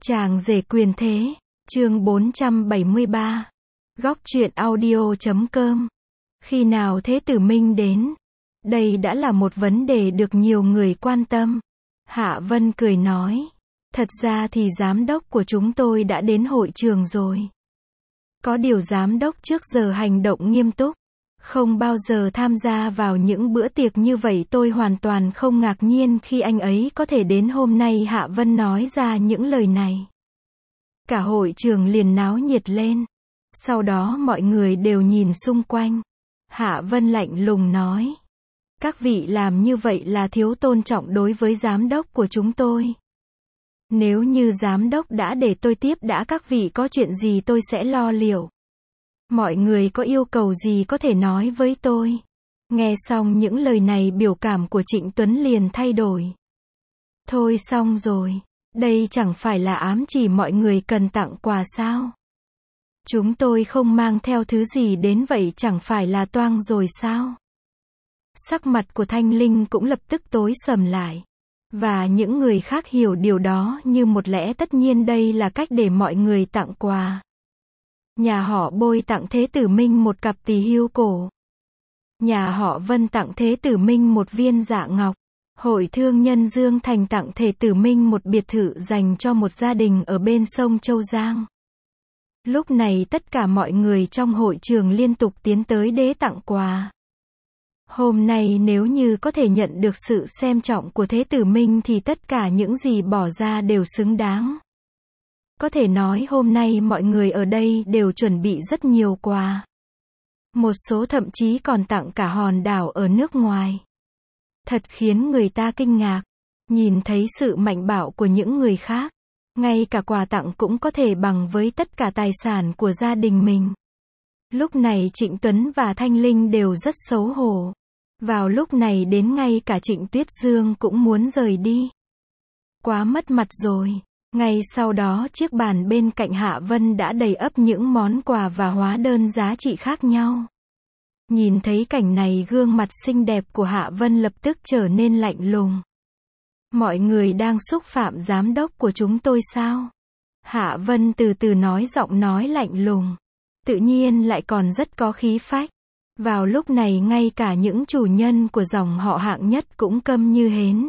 Chàng rể quyền thế, chương 473. Góc truyện audio.com. Khi nào Thế Tử Minh đến? Đây đã là một vấn đề được nhiều người quan tâm. Hạ Vân cười nói. Thật ra thì giám đốc của chúng tôi đã đến hội trường rồi. Có điều giám đốc trước giờ hành động nghiêm túc, không bao giờ tham gia vào những bữa tiệc như vậy. Tôi hoàn toàn không ngạc nhiên khi anh ấy có thể đến hôm nay. Hạ Vân nói ra những lời này. Cả hội trường liền náo nhiệt lên. Sau đó mọi người đều nhìn xung quanh. Hạ Vân lạnh lùng nói. Các vị làm như vậy là thiếu tôn trọng đối với giám đốc của chúng tôi. Nếu như giám đốc đã để tôi tiếp đãi các vị, có chuyện gì tôi sẽ lo liệu. Mọi người có yêu cầu gì có thể nói với tôi. Nghe xong những lời này, biểu cảm của Trịnh Tuấn liền thay đổi. Thôi xong rồi. Đây chẳng phải là ám chỉ mọi người cần tặng quà sao? Chúng tôi không mang theo thứ gì đến vậy chẳng phải là toang rồi sao? Sắc mặt của Thanh Linh cũng lập tức tối sầm lại. Và những người khác hiểu điều đó như một lẽ tất nhiên, đây là cách để mọi người tặng quà. Nhà họ Bôi tặng Thế Tử Minh một cặp tỳ hưu cổ. Nhà họ Vân tặng Thế Tử Minh một viên dạ ngọc. Hội thương nhân Dương Thành tặng Thế Tử Minh một biệt thự dành cho một gia đình ở bên sông Châu Giang. Lúc này tất cả mọi người trong hội trường liên tục tiến tới để tặng quà. Hôm nay nếu như có thể nhận được sự xem trọng của Thế Tử Minh thì tất cả những gì bỏ ra đều xứng đáng. Có thể nói hôm nay mọi người ở đây đều chuẩn bị rất nhiều quà. Một số thậm chí còn tặng cả hòn đảo ở nước ngoài. Thật khiến người ta kinh ngạc. Nhìn thấy sự mạnh bạo của những người khác, ngay cả quà tặng cũng có thể bằng với tất cả tài sản của gia đình mình. Lúc này Trịnh Tuấn và Thanh Linh đều rất xấu hổ. Vào lúc này đến ngay cả Trịnh Tuyết Dương cũng muốn rời đi. Quá mất mặt rồi. Ngay sau đó chiếc bàn bên cạnh Hạ Vân đã đầy ắp những món quà và hóa đơn giá trị khác nhau. Nhìn thấy cảnh này, gương mặt xinh đẹp của Hạ Vân lập tức trở nên lạnh lùng. Mọi người đang xúc phạm giám đốc của chúng tôi sao? Hạ Vân từ từ nói, giọng nói lạnh lùng. Tự nhiên lại còn rất có khí phách. Vào lúc này ngay cả những chủ nhân của dòng họ hạng nhất cũng câm như hến.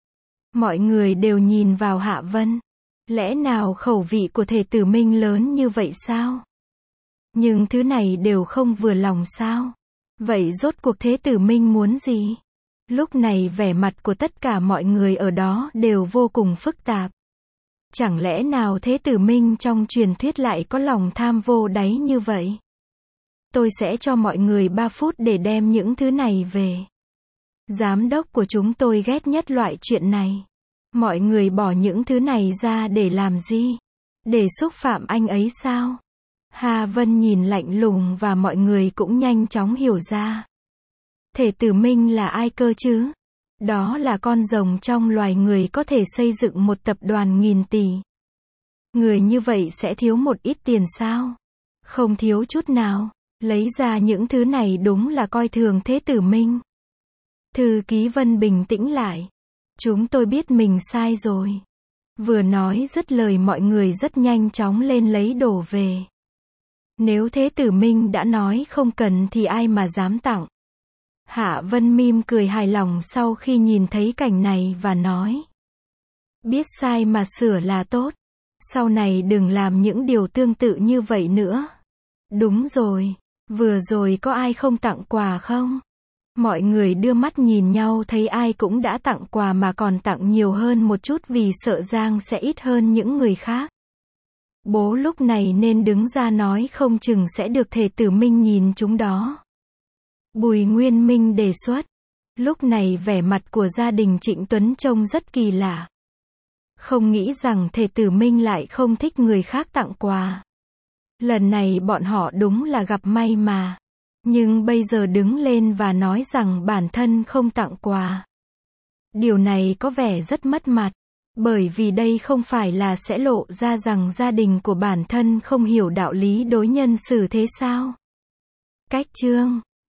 Mọi người đều nhìn vào Hạ Vân. Lẽ nào khẩu vị của Thế Tử Minh lớn như vậy sao? Nhưng thứ này đều không vừa lòng sao? Vậy rốt cuộc Thế Tử Minh muốn gì? Lúc này vẻ mặt của tất cả mọi người ở đó đều vô cùng phức tạp. Chẳng lẽ nào Thế Tử Minh trong truyền thuyết lại có lòng tham vô đáy như vậy? Tôi sẽ cho mọi người 3 phút để đem những thứ này về. Giám đốc của chúng tôi ghét nhất loại chuyện này. Mọi người bỏ những thứ này ra để làm gì? Để xúc phạm anh ấy sao? Hà Vân nhìn lạnh lùng và mọi người cũng nhanh chóng hiểu ra. Thế Tử Minh là ai cơ chứ? Đó là con rồng trong loài người có thể xây dựng một tập đoàn nghìn tỷ. Người như vậy sẽ thiếu một ít tiền sao? Không thiếu chút nào. Lấy ra những thứ này đúng là coi thường Thế Tử Minh. Thư ký Vân bình tĩnh lại. Chúng tôi biết mình sai rồi. Vừa nói dứt lời, mọi người rất nhanh chóng lên lấy đồ về. Nếu Thế Tử Minh đã nói không cần thì ai mà dám tặng. Hạ Vân mỉm cười hài lòng sau khi nhìn thấy cảnh này và nói. Biết sai mà sửa là tốt. Sau này đừng làm những điều tương tự như vậy nữa. Đúng rồi. Vừa rồi có ai không tặng quà không? Mọi người đưa mắt nhìn nhau, thấy ai cũng đã tặng quà mà còn tặng nhiều hơn một chút vì sợ Giang sẽ ít hơn những người khác. Bố lúc này nên đứng ra nói, không chừng sẽ được Thế Tử Minh nhìn chúng đó. Bùi Nguyên Minh đề xuất. Lúc này vẻ mặt của gia đình Trịnh Tuấn trông rất kỳ lạ. Không nghĩ rằng Thế Tử Minh lại không thích người khác tặng quà. Lần này bọn họ đúng là gặp may mà. Nhưng bây giờ đứng lên và nói rằng bản thân không tặng quà. Điều này có vẻ rất mất mặt. Bởi vì đây không phải là sẽ lộ ra rằng gia đình của bản thân không hiểu đạo lý đối nhân xử thế sao? Cách chương